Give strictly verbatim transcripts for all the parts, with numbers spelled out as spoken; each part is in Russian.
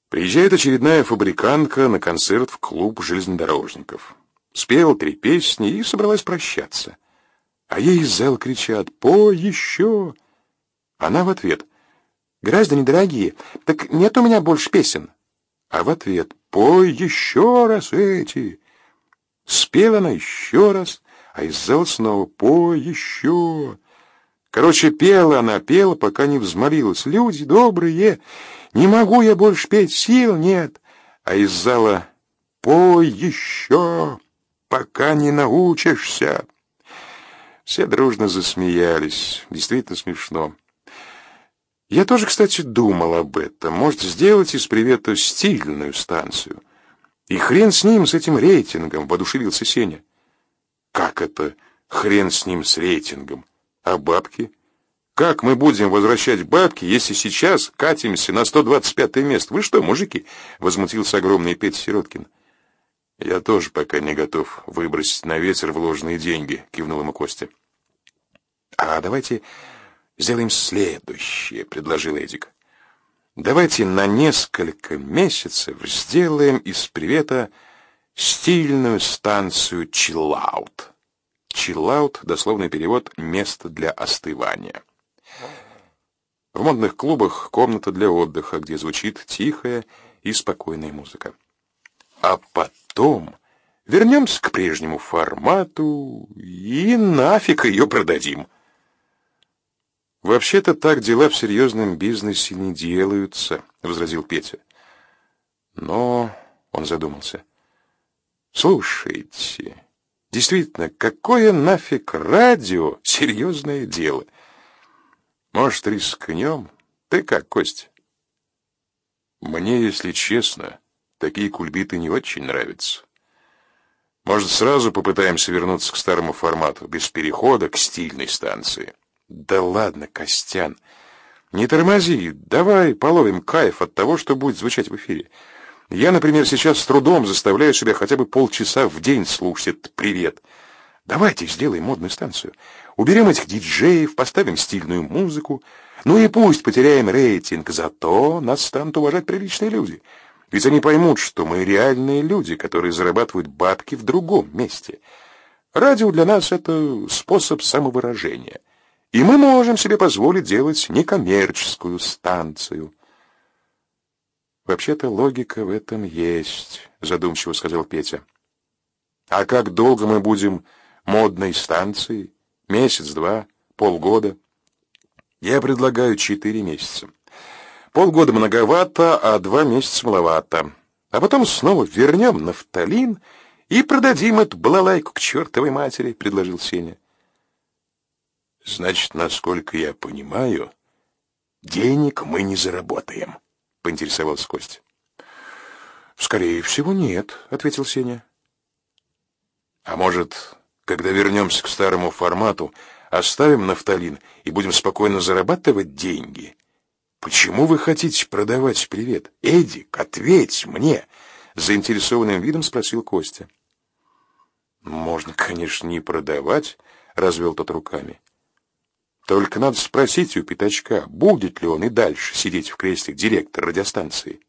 Приезжает очередная фабрикантка на концерт в клуб железнодорожников. Спела три песни и собралась прощаться. А ей из зала кричат: «Пой еще!» Она в ответ: «Граждане дорогие, так нет у меня больше песен». А в ответ: «Пой еще раз эти». Спела она еще раз, а из зала снова: «Пой еще». Короче, пела она, пела, пока не взмолилась: «Люди добрые, не могу я больше петь, сил нет». А из зала: «Пой еще, пока не научишься». Все дружно засмеялись. Действительно смешно. Я тоже, кстати, думал об этом. Может, сделать из привета стильную станцию. И хрен с ним, с этим рейтингом, воодушевился Сеня. Как это хрен с ним, с рейтингом? А бабки? Как мы будем возвращать бабки, если сейчас катимся на сто двадцать пятое место? Вы что, мужики? Возмутился огромный Петя Сироткин. Я тоже пока не готов выбросить на ветер вложенные деньги, кивнул ему Костя. А давайте сделаем следующее, предложил Эдик. Давайте на несколько месяцев сделаем из привета стильную станцию чиллаут. Чиллаут — дословный перевод «место для остывания». В модных клубах комната для отдыха, где звучит тихая и спокойная музыка. А потом вернемся к прежнему формату и нафиг ее продадим. Вообще-то так дела в серьезном бизнесе не делаются, возразил Петя. Но он задумался. Слушайте, действительно, какое нафиг радио серьезное дело? Может, рискнем? Ты как, Костя? Мне, если честно, такие кульбиты не очень нравятся. Может, сразу попытаемся вернуться к старому формату, без перехода к стильной станции? Да ладно, Костян, не тормози, давай половим кайф от того, что будет звучать в эфире. Я, например, сейчас с трудом заставляю себя хотя бы полчаса в день слушать этот привет. Давайте сделаем модную станцию. Уберем этих диджеев, поставим стильную музыку. Ну и пусть потеряем рейтинг, зато нас станут уважать приличные люди. Ведь они поймут, что мы реальные люди, которые зарабатывают бабки в другом месте. Радио для нас — это способ самовыражения. И мы можем себе позволить делать некоммерческую станцию. Вообще-то логика в этом есть, задумчиво сказал Петя. А как долго мы будем модной станцией? Месяц, два, полгода? Я предлагаю четыре месяца. Полгода многовато, а два месяца маловато. А потом снова вернем нафталин и продадим эту балалайку к чертовой матери, предложил Сеня. Значит, насколько я понимаю, денег мы не заработаем, поинтересовался Костя. Скорее всего, нет, ответил Сеня. А может, когда вернемся к старому формату, оставим нафталин и будем спокойно зарабатывать деньги? Почему вы хотите продавать привет? Эдик, ответь мне, заинтересованным видом спросил Костя. Можно, конечно, не продавать, развел тот руками. Только надо спросить у Пятачка, будет ли он и дальше сидеть в кресле директора радиостанции.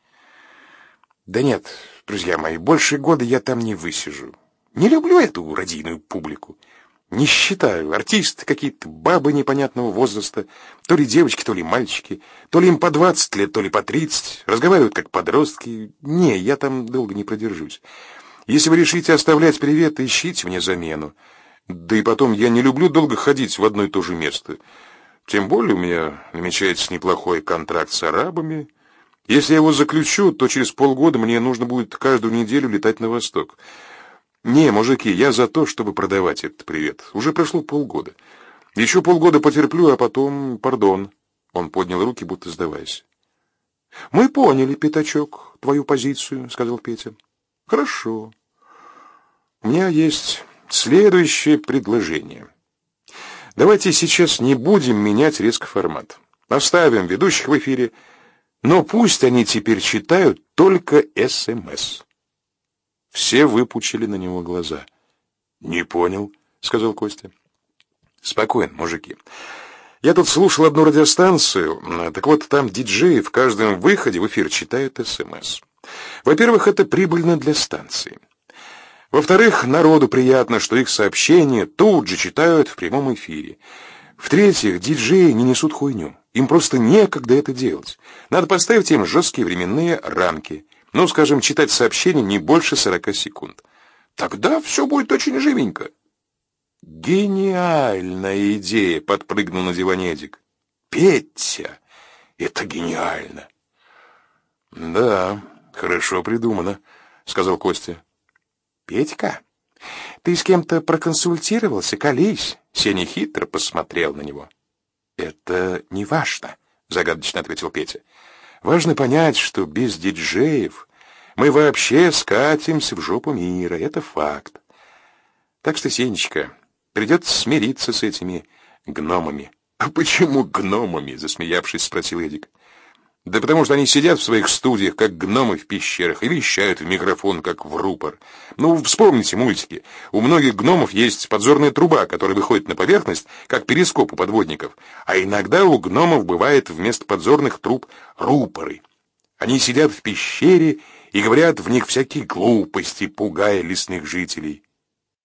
Да нет, друзья мои, больше года я там не высижу. Не люблю эту радийную публику. Не считаю, артисты какие-то, бабы непонятного возраста, то ли девочки, то ли мальчики, то ли им по двадцать лет, то ли по тридцать, разговаривают как подростки. Не, я там долго не продержусь. Если вы решите оставлять привет, ищите мне замену. Да и потом, я не люблю долго ходить в одно и то же место. Тем более у меня намечается неплохой контракт с арабами. Если я его заключу, то через полгода мне нужно будет каждую неделю летать на восток. Не, мужики, я за то, чтобы продавать этот привет. Уже прошло полгода. Еще полгода потерплю, а потом, пардон. Он поднял руки, будто сдаваясь. Мы поняли, Пятачок, твою позицию, сказал Петя. Хорошо. У меня есть следующее предложение. Давайте сейчас не будем менять резко формат. Оставим ведущих в эфире, но пусть они теперь читают только СМС. Все выпучили на него глаза. Не понял, сказал Костя. Спокойно, мужики. Я тут слушал одну радиостанцию, так вот там диджеи в каждом выходе в эфир читают СМС. Во-первых, это прибыльно для станции. Во-вторых, народу приятно, что их сообщения тут же читают в прямом эфире. В-третьих, диджеи не несут хуйню. Им просто некогда это делать. Надо поставить им жесткие временные рамки. Ну, скажем, читать сообщения не больше сорока секунд. Тогда все будет очень живенько. «Гениальная идея!» — подпрыгнул на диване Эдик. «Петя, это гениально!» «Да, хорошо придумано», — сказал Костя. «Петька, ты с кем-то проконсультировался, колись?» Сеня хитро посмотрел на него. «Это не важно», — загадочно ответил Петя. «Важно понять, что без диджеев мы вообще скатимся в жопу мира. Это факт. Так что, Сенечка, придется смириться с этими гномами». «А почему гномами?» — засмеявшись, спросил Эдик. «Да потому что они сидят в своих студиях, как гномы в пещерах, и вещают в микрофон, как в рупор. Ну, вспомните мультики. У многих гномов есть подзорная труба, которая выходит на поверхность, как перископ у подводников. А иногда у гномов бывает вместо подзорных труб рупоры. Они сидят в пещере и говорят в них всякие глупости, пугая лесных жителей.